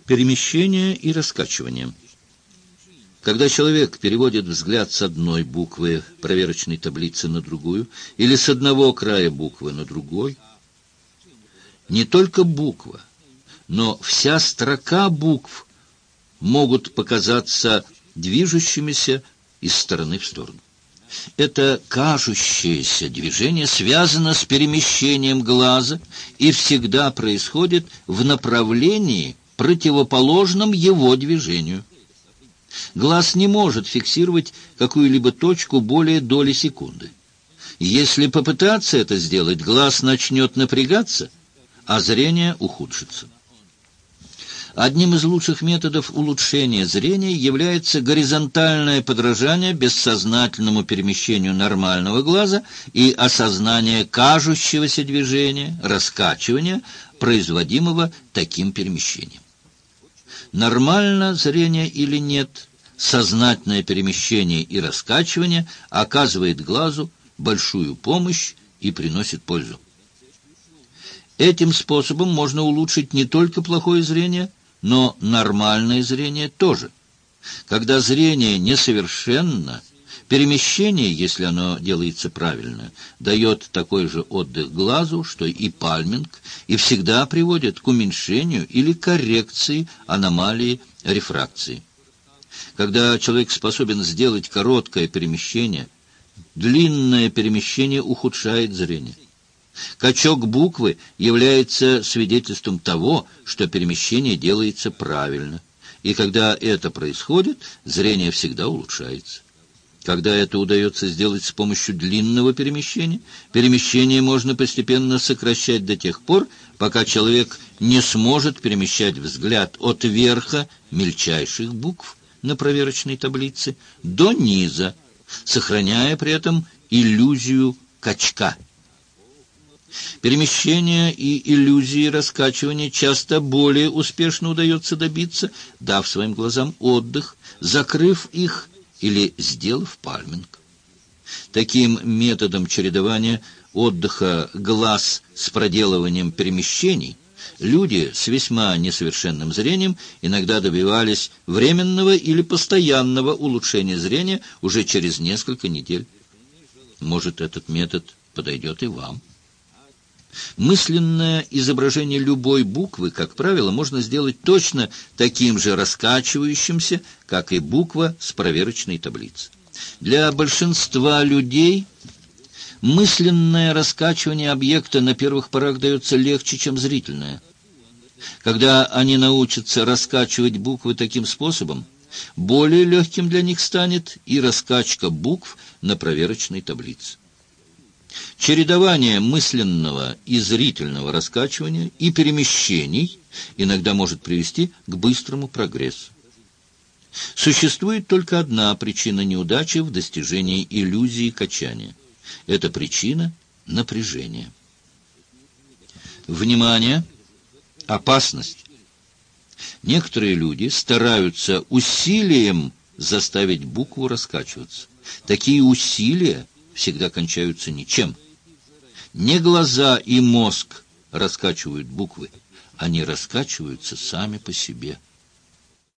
Перемещение и раскачивание. Когда человек переводит взгляд с одной буквы проверочной таблицы на другую или с одного края буквы на другой, не только буква, но вся строка букв могут показаться движущимися из стороны в сторону. Это кажущееся движение связано с перемещением глаза и всегда происходит в направлении, противоположном его движению. Глаз не может фиксировать какую-либо точку более доли секунды. Если попытаться это сделать, глаз начнет напрягаться, а зрение ухудшится. Одним из лучших методов улучшения зрения является горизонтальное подражание бессознательному перемещению нормального глаза и осознание кажущегося движения, раскачивания, производимого таким перемещением. Нормально зрение или нет, сознательное перемещение и раскачивание оказывает глазу большую помощь и приносит пользу. Этим способом можно улучшить не только плохое зрение, но нормальное зрение тоже. Когда зрение несовершенно, перемещение, если оно делается правильно, дает такой же отдых глазу, что и пальминг, и всегда приводит к уменьшению или коррекции аномалии рефракции. Когда человек способен сделать короткое перемещение, длинное перемещение ухудшает зрение. Качок буквы является свидетельством того, что перемещение делается правильно, и когда это происходит, зрение всегда улучшается. Когда это удается сделать с помощью длинного перемещения, перемещение можно постепенно сокращать до тех пор, пока человек не сможет перемещать взгляд от верха мельчайших букв на проверочной таблице до низа, сохраняя при этом иллюзию качка. Перемещения и иллюзии раскачивания часто более успешно удается добиться, дав своим глазам отдых, закрыв их или сделав пальминг. Таким методом чередования отдыха глаз с проделыванием перемещений люди с весьма несовершенным зрением иногда добивались временного или постоянного улучшения зрения уже через несколько недель. Может, этот метод подойдет и вам. Мысленное изображение любой буквы, как правило, можно сделать точно таким же раскачивающимся, как и буква с проверочной таблицы. Для большинства людей мысленное раскачивание объекта на первых порах дается легче, чем зрительное. Когда они научатся раскачивать буквы таким способом, более легким для них станет и раскачка букв на проверочной таблице. Чередование мысленного и зрительного раскачивания и перемещений иногда может привести к быстрому прогрессу. Существует только одна причина неудачи в достижении иллюзии качания. Это причина напряжения. Внимание! Опасность! Некоторые люди стараются усилием заставить букву раскачиваться. Такие усилия всегда кончаются ничем. Не глаза и мозг раскачивают буквы, они раскачиваются сами по себе.